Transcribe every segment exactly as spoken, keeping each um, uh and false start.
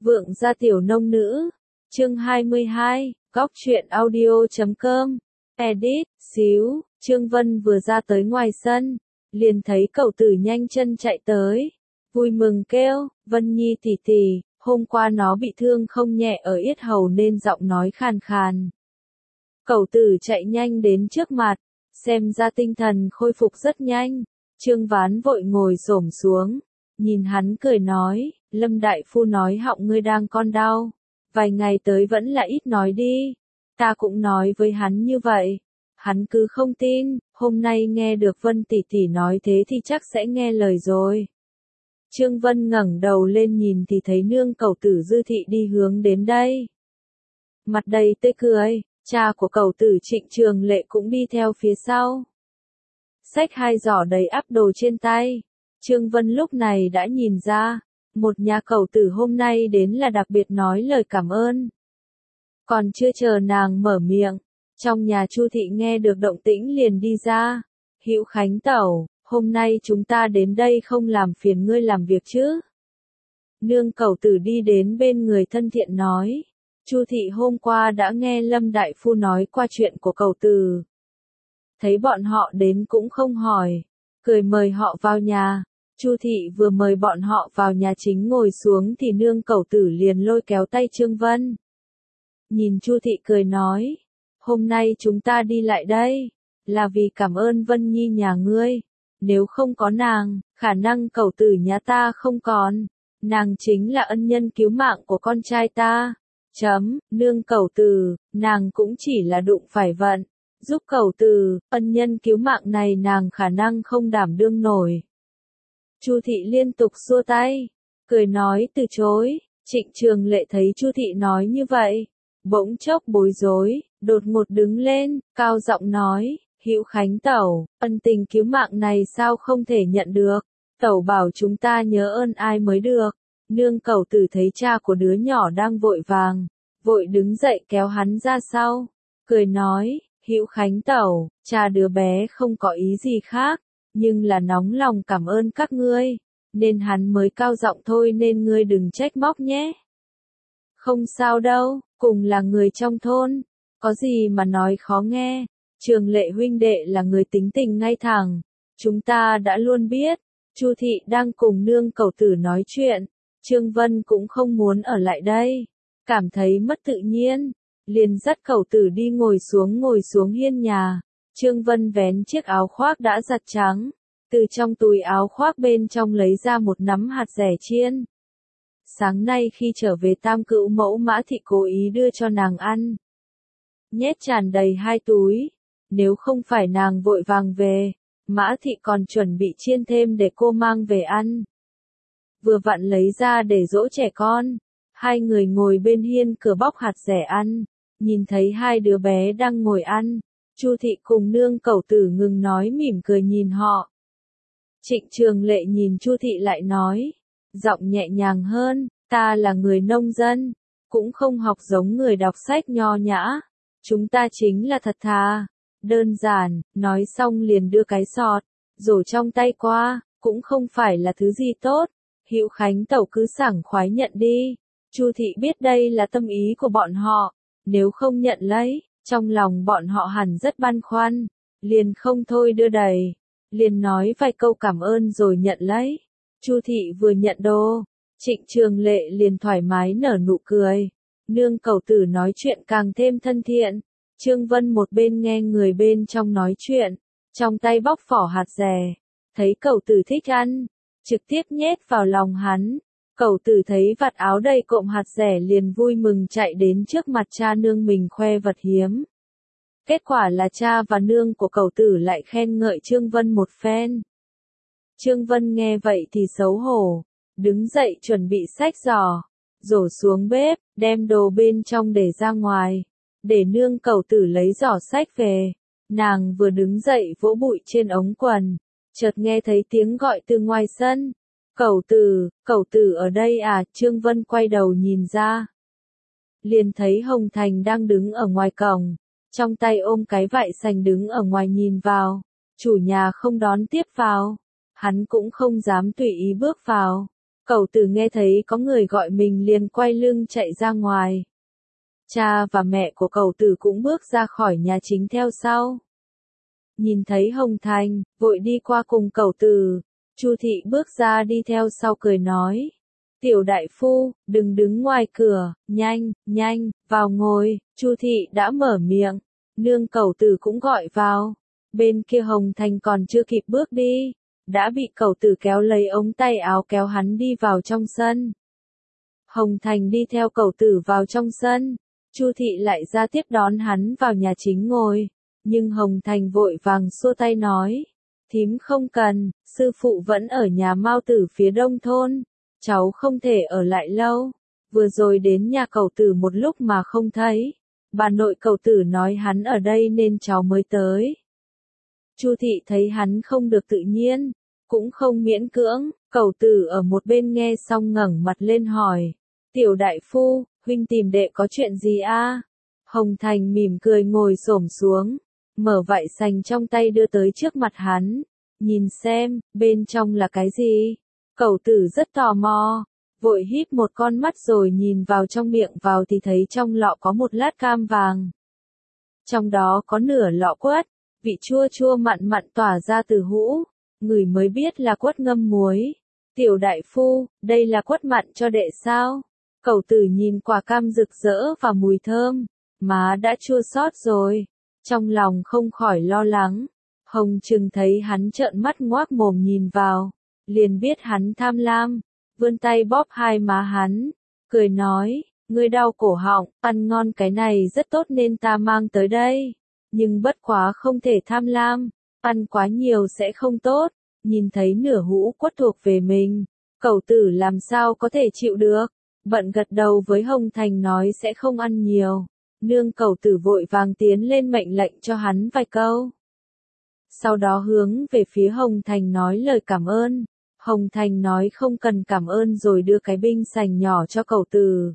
Vượng gia tiểu nông nữ. Chương hai mươi hai, góc truyện audio chấm com. Edit, xíu, Trương Vân vừa ra tới ngoài sân, liền thấy cậu tử nhanh chân chạy tới. Vui mừng kêu, Vân Nhi tỷ tỷ, hôm qua nó bị thương không nhẹ ở yết hầu nên giọng nói khàn khàn. Cậu tử chạy nhanh đến trước mặt, xem ra tinh thần khôi phục rất nhanh. Trương Ván vội ngồi xổm xuống, nhìn hắn cười nói, Lâm đại phu nói họng ngươi đang con đau, vài ngày tới vẫn là ít nói đi. Ta cũng nói với hắn như vậy, hắn cứ không tin, hôm nay nghe được Vân tỷ tỷ nói thế thì chắc sẽ nghe lời rồi. Trương Vân ngẩng đầu lên nhìn thì thấy nương cậu tử Dư thị đi hướng đến đây. Mặt đầy tươi cười, cha của cậu tử Trịnh Trường Lệ cũng đi theo phía sau. Xách hai giỏ đầy ắp đồ trên tay. Trương Vân lúc này đã nhìn ra, một nhà cậu tử hôm nay đến là đặc biệt nói lời cảm ơn. Còn chưa chờ nàng mở miệng, trong nhà Chu thị nghe được động tĩnh liền đi ra. Hữu Khánh tẩu, hôm nay chúng ta đến đây không làm phiền ngươi làm việc chứ? Nương cậu tử đi đến bên người thân thiện nói. Chu thị hôm qua đã nghe Lâm đại phu nói qua chuyện của cậu tử. Thấy bọn họ đến cũng không hỏi, cười mời họ vào nhà. Chu thị vừa mời bọn họ vào nhà chính ngồi xuống thì nương cậu tử liền lôi kéo tay Trương Vân. Nhìn Chu thị cười nói, hôm nay chúng ta đi lại đây, là vì cảm ơn Vân Nhi nhà ngươi. Nếu không có nàng, khả năng cậu tử nhà ta không còn. Nàng chính là ân nhân cứu mạng của con trai ta. Chấm, nương cậu tử, nàng cũng chỉ là đụng phải vận. Giúp cậu tử, ân nhân cứu mạng này nàng khả năng không đảm đương nổi. Chu thị liên tục xua tay, cười nói từ chối. Trịnh Trường Lệ thấy Chu thị nói như vậy, bỗng chốc bối rối, đột ngột đứng lên, cao giọng nói, Hữu Khánh tẩu, ân tình cứu mạng này sao không thể nhận được, tẩu bảo chúng ta nhớ ơn ai mới được. Nương cậu tử thấy cha của đứa nhỏ đang vội vàng, vội đứng dậy kéo hắn ra sau, cười nói, Hữu Khánh tẩu, cha đứa bé không có ý gì khác, nhưng là nóng lòng cảm ơn các ngươi, nên hắn mới cao giọng thôi nên ngươi đừng trách móc nhé. Không sao đâu, cùng là người trong thôn, có gì mà nói khó nghe. Trường Lệ huynh đệ là người tính tình ngay thẳng, chúng ta đã luôn biết. Chu thị đang cùng nương cậu tử nói chuyện, Trương Vân cũng không muốn ở lại đây, cảm thấy mất tự nhiên, liền dắt cậu tử đi ngồi xuống ngồi xuống hiên nhà. Trương Vân vén chiếc áo khoác đã giặt trắng, từ trong túi áo khoác bên trong lấy ra một nắm hạt dẻ chiên. Sáng nay khi trở về Tam Cữu mẫu Mã thị cố ý đưa cho nàng ăn, nhét tràn đầy hai túi. Nếu không phải nàng vội vàng về, Mã thị còn chuẩn bị chiên thêm để cô mang về ăn. Vừa vặn lấy ra để dỗ trẻ con. Hai người ngồi bên hiên cửa bóc hạt dẻ ăn, nhìn thấy hai đứa bé đang ngồi ăn. Chu thị cùng nương cậu tử ngừng nói mỉm cười nhìn họ. Trịnh Trường Lệ nhìn Chu thị lại nói, giọng nhẹ nhàng hơn, ta là người nông dân, cũng không học giống người đọc sách nho nhã. Chúng ta chính là thật thà, đơn giản, nói xong liền đưa cái sọt, rổ trong tay qua, cũng không phải là thứ gì tốt. Hữu Khánh tẩu cứ sảng khoái nhận đi. Chu thị biết đây là tâm ý của bọn họ, nếu không nhận lấy, trong lòng bọn họ hẳn rất băn khoăn, liền không thôi đưa đầy, liền nói vài câu cảm ơn rồi nhận lấy. Chu thị vừa nhận đồ, Trịnh Trường Lệ liền thoải mái nở nụ cười. Nương cậu tử nói chuyện càng thêm thân thiện. Trương Vân một bên nghe người bên trong nói chuyện, trong tay bóc vỏ hạt dẻ, thấy cậu tử thích ăn, trực tiếp nhét vào lòng hắn. Cậu tử thấy vạt áo đầy cộm hạt dẻ liền vui mừng chạy đến trước mặt cha nương mình khoe vật hiếm. Kết quả là cha và nương của cậu tử lại khen ngợi Trương Vân một phen. Trương Vân nghe vậy thì xấu hổ, đứng dậy chuẩn bị xách giỏ, rổ xuống bếp, đem đồ bên trong để ra ngoài, để nương cậu tử lấy giỏ xách về. Nàng vừa đứng dậy vỗ bụi trên ống quần, chợt nghe thấy tiếng gọi từ ngoài sân. Cậu tử, cậu tử ở đây à? Trương Vân quay đầu nhìn ra, liền thấy Hồng Thành đang đứng ở ngoài cổng, trong tay ôm cái vại sành đứng ở ngoài nhìn vào. Chủ nhà không đón tiếp vào, hắn cũng không dám tùy ý bước vào, Cẩu Tử nghe thấy có người gọi mình liền quay lưng chạy ra ngoài. Cha và mẹ của Cẩu Tử cũng bước ra khỏi nhà chính theo sau. Nhìn thấy Hồng Thành, vội đi qua cùng Cẩu Tử. Chu Thị bước ra đi theo sau cười nói. Tiểu đại phu, đừng đứng ngoài cửa, nhanh, nhanh, vào ngồi. Chu Thị đã mở miệng, nương Cẩu Tử cũng gọi vào. Bên kia Hồng Thành còn chưa kịp bước đi, đã bị Cẩu Tử kéo lấy ống tay áo kéo hắn đi vào trong sân. Hồng Thành đi theo Cẩu Tử vào trong sân, Chu Thị lại ra tiếp đón hắn vào nhà chính ngồi, nhưng Hồng Thành vội vàng xua tay nói, thím không cần, sư phụ vẫn ở nhà Mao Tử phía đông thôn, cháu không thể ở lại lâu, vừa rồi đến nhà Cẩu Tử một lúc mà không thấy, bà nội Cẩu Tử nói hắn ở đây nên cháu mới tới. Chu Thị thấy hắn không được tự nhiên, cũng không miễn cưỡng, Cẩu Tử ở một bên nghe xong ngẩng mặt lên hỏi, tiểu đại phu, huynh tìm đệ có chuyện gì a? Hồng Thành mỉm cười ngồi xổm xuống, mở vại sành trong tay đưa tới trước mặt hắn, nhìn xem, bên trong là cái gì? Cẩu Tử rất tò mò, vội híp một con mắt rồi nhìn vào trong miệng vào thì thấy trong lọ có một lát cam vàng. Trong đó có nửa lọ quất, vị chua chua mặn mặn tỏa ra từ hũ, người mới biết là quất ngâm muối. Tiểu đại phu, đây là quất mặn cho đệ sao? Cẩu Tử nhìn quả cam rực rỡ và mùi thơm, má đã chua xót rồi, trong lòng không khỏi lo lắng. Hồng Trừng thấy hắn trợn mắt ngoác mồm nhìn vào, liền biết hắn tham lam, vươn tay bóp hai má hắn, cười nói, ngươi đau cổ họng, ăn ngon cái này rất tốt nên ta mang tới đây, nhưng bất quá không thể tham lam, ăn quá nhiều sẽ không tốt. Nhìn thấy nửa hũ quất thuộc về mình, Cẩu Tử làm sao có thể chịu được, bận gật đầu với Hồng Thành nói sẽ không ăn nhiều. Nương Cẩu Tử vội vàng tiến lên mệnh lệnh cho hắn vài câu. Sau đó hướng về phía Hồng Thành nói lời cảm ơn. Hồng Thành nói không cần cảm ơn rồi đưa cái binh sành nhỏ cho Cẩu Tử.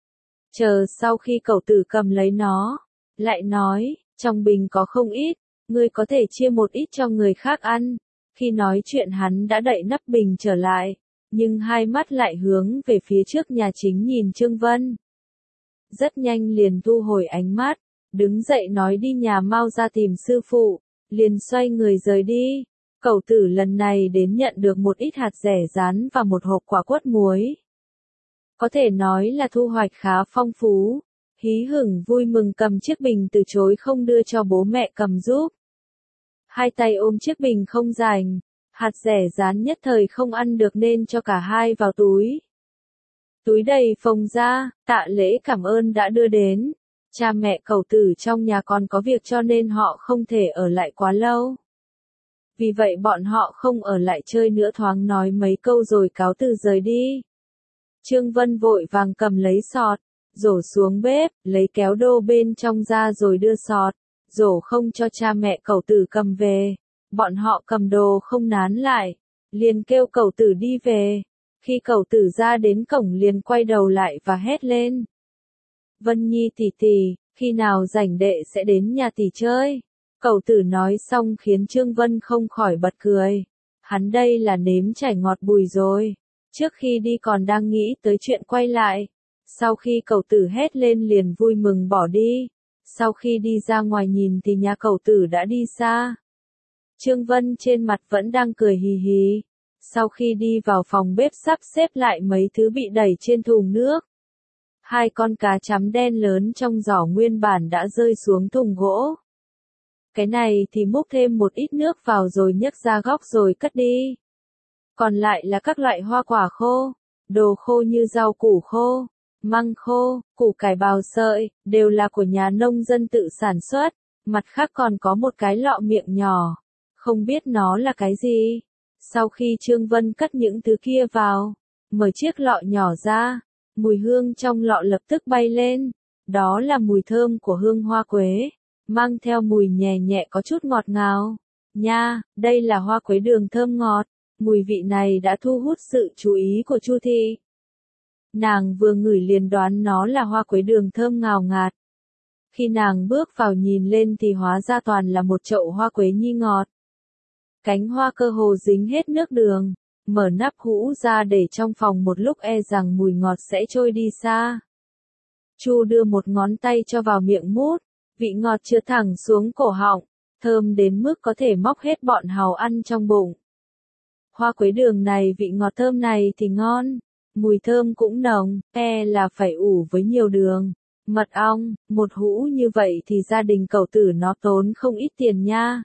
Chờ sau khi Cẩu Tử cầm lấy nó, lại nói, trong bình có không ít, ngươi có thể chia một ít cho người khác ăn. Khi nói chuyện hắn đã đậy nắp bình trở lại, nhưng hai mắt lại hướng về phía trước nhà chính nhìn Trương Vân. Rất nhanh liền thu hồi ánh mắt, đứng dậy nói đi nhà Mao ra tìm sư phụ, liền xoay người rời đi. Cẩu Tử lần này đến nhận được một ít hạt dẻ rán và một hộp quả quất muối. Có thể nói là thu hoạch khá phong phú, hí hửng vui mừng cầm chiếc bình từ chối không đưa cho bố mẹ cầm giúp. Hai tay ôm chiếc bình không rảnh, hạt dẻ rán nhất thời không ăn được nên cho cả hai vào túi. Túi đầy phồng ra, tạ lễ cảm ơn đã đưa đến. Cha mẹ Cẩu Tử trong nhà còn có việc cho nên họ không thể ở lại quá lâu. Vì vậy bọn họ không ở lại chơi nữa thoáng nói mấy câu rồi cáo từ rời đi. Trương Vân vội vàng cầm lấy sọt, rổ xuống bếp, lấy kéo đô bên trong ra rồi đưa sọt, rổ không cho cha mẹ Cẩu Tử cầm về. Bọn họ cầm đồ không nán lại, liền kêu Cẩu Tử đi về. Khi Cẩu Tử ra đến cổng liền quay đầu lại và hét lên. Vân Nhi tỷ tỷ, khi nào rảnh đệ sẽ đến nhà tỷ chơi. Cẩu Tử nói xong khiến Trương Vân không khỏi bật cười. Hắn đây là nếm trải ngọt bùi rồi. Trước khi đi còn đang nghĩ tới chuyện quay lại. Sau khi Cẩu Tử hét lên liền vui mừng bỏ đi. Sau khi đi ra ngoài nhìn thì nhà Cẩu Tử đã đi xa. Trương Vân trên mặt vẫn đang cười hì hì. Sau khi đi vào phòng bếp sắp xếp lại mấy thứ bị đẩy trên thùng nước. Hai con cá chấm đen lớn trong giỏ nguyên bản đã rơi xuống thùng gỗ. Cái này thì múc thêm một ít nước vào rồi nhấc ra góc rồi cất đi. Còn lại là các loại hoa quả khô, đồ khô như rau củ khô, măng khô, củ cải bào sợi, đều là của nhà nông dân tự sản xuất. Mặt khác còn có một cái lọ miệng nhỏ, không biết nó là cái gì. Sau khi Trương Vân cất những thứ kia vào, mở chiếc lọ nhỏ ra, mùi hương trong lọ lập tức bay lên. Đó là mùi thơm của hương hoa quế, mang theo mùi nhẹ nhẹ có chút ngọt ngào. Nha, đây là hoa quế đường thơm ngọt. Mùi vị này đã thu hút sự chú ý của Chu Thị. Nàng vừa ngửi liền đoán nó là hoa quế đường thơm ngào ngạt. Khi nàng bước vào nhìn lên thì hóa ra toàn là một chậu hoa quế nhi ngọt. Cánh hoa cơ hồ dính hết nước đường, mở nắp hũ ra để trong phòng một lúc e rằng mùi ngọt sẽ trôi đi xa. Chu đưa một ngón tay cho vào miệng mút, vị ngọt chứa thẳng xuống cổ họng, thơm đến mức có thể móc hết bọn hàu ăn trong bụng. Hoa quế đường này vị ngọt thơm này thì ngon, mùi thơm cũng nồng, e là phải ủ với nhiều đường. Mật ong, một hũ như vậy thì gia đình cậu tử nó tốn không ít tiền nha.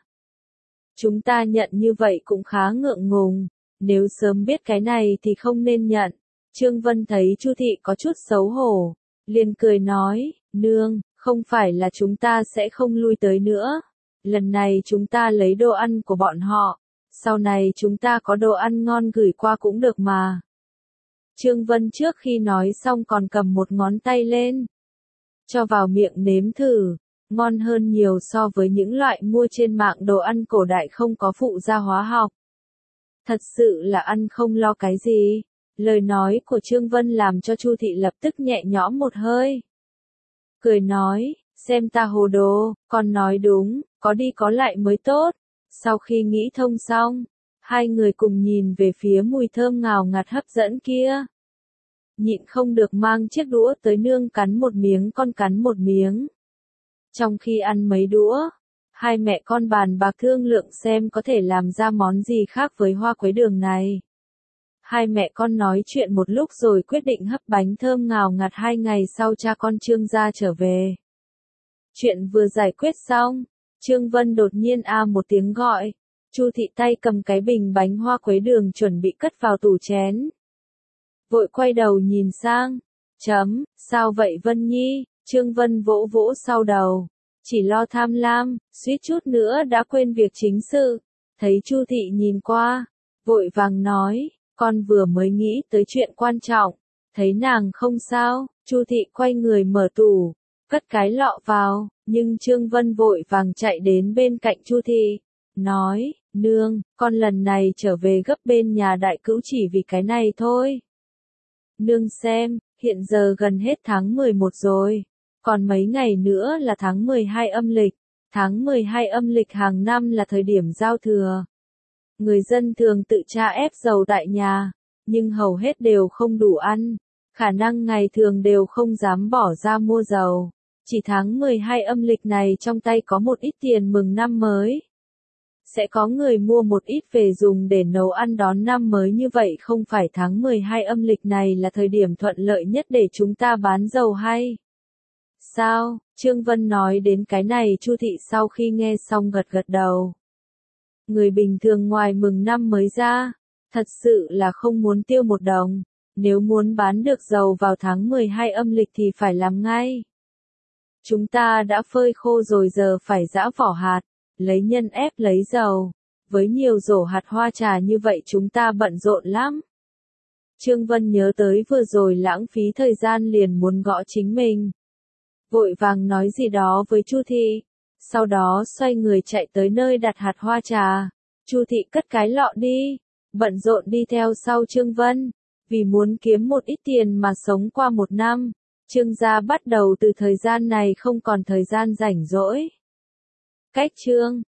Chúng ta nhận như vậy cũng khá ngượng ngùng, nếu sớm biết cái này thì không nên nhận. Trương Vân thấy Chu Thị có chút xấu hổ, liền cười nói, nương, không phải là chúng ta sẽ không lui tới nữa. Lần này chúng ta lấy đồ ăn của bọn họ, sau này chúng ta có đồ ăn ngon gửi qua cũng được mà. Trương Vân trước khi nói xong còn cầm một ngón tay lên, cho vào miệng nếm thử, ngon hơn nhiều so với những loại mua trên mạng đồ ăn cổ đại không có phụ gia hóa học. Thật sự là ăn không lo cái gì. Lời nói của Trương Vân làm cho Chu Thị lập tức nhẹ nhõm một hơi. Cười nói, xem ta hồ đồ, con nói đúng, có đi có lại mới tốt. Sau khi nghĩ thông xong, hai người cùng nhìn về phía mùi thơm ngào ngạt hấp dẫn kia. Nhịn không được mang chiếc đũa tới nương cắn một miếng con cắn một miếng. Trong khi ăn mấy đũa, hai mẹ con bàn bạc thương lượng xem có thể làm ra món gì khác với hoa quế đường này. Hai mẹ con nói chuyện một lúc rồi quyết định hấp bánh thơm ngào ngạt hai ngày sau cha con Trương gia trở về. Chuyện vừa giải quyết xong, Trương Vân đột nhiên a một tiếng gọi. Chu Thị tay cầm cái bình bánh hoa quế đường chuẩn bị cất vào tủ chén. Vội quay đầu nhìn sang, chấm, sao vậy Vân Nhi? Trương Vân vỗ vỗ sau đầu, chỉ lo tham lam, suýt chút nữa đã quên việc chính sự. Thấy Chu Thị nhìn qua, vội vàng nói, con vừa mới nghĩ tới chuyện quan trọng. Thấy nàng không sao, Chu Thị quay người mở tủ, cất cái lọ vào, nhưng Trương Vân vội vàng chạy đến bên cạnh Chu Thị, nói, nương, con lần này trở về gấp bên nhà đại cữu chỉ vì cái này thôi. Nương xem, hiện giờ gần hết tháng mười một rồi, còn mấy ngày nữa là tháng mười hai âm lịch, tháng mười hai âm lịch hàng năm là thời điểm giao thừa. Người dân thường tự tra ép dầu tại nhà, nhưng hầu hết đều không đủ ăn, khả năng ngày thường đều không dám bỏ ra mua dầu. Chỉ tháng mười hai âm lịch này trong tay có một ít tiền mừng năm mới. Sẽ có người mua một ít về dùng để nấu ăn đón năm mới, như vậy không phải tháng mười hai âm lịch này là thời điểm thuận lợi nhất để chúng ta bán dầu hay? Sao? Trương Vân nói đến cái này Chu Thị sau khi nghe xong gật gật đầu. Người bình thường ngoài mừng năm mới ra, thật sự là không muốn tiêu một đồng, nếu muốn bán được dầu vào tháng mười hai âm lịch thì phải làm ngay. Chúng ta đã phơi khô rồi giờ phải giã vỏ hạt, lấy nhân ép lấy dầu. Với nhiều rổ hạt hoa trà như vậy chúng ta bận rộn lắm. Trương Vân nhớ tới vừa rồi lãng phí thời gian liền muốn gõ chính mình. Vội vàng nói gì đó với Chu Thị, sau đó xoay người chạy tới nơi đặt hạt hoa trà. Chu Thị cất cái lọ đi, bận rộn đi theo sau Trương Vân, vì muốn kiếm một ít tiền mà sống qua một năm. Trương gia bắt đầu từ thời gian này không còn thời gian rảnh rỗi. Cách chương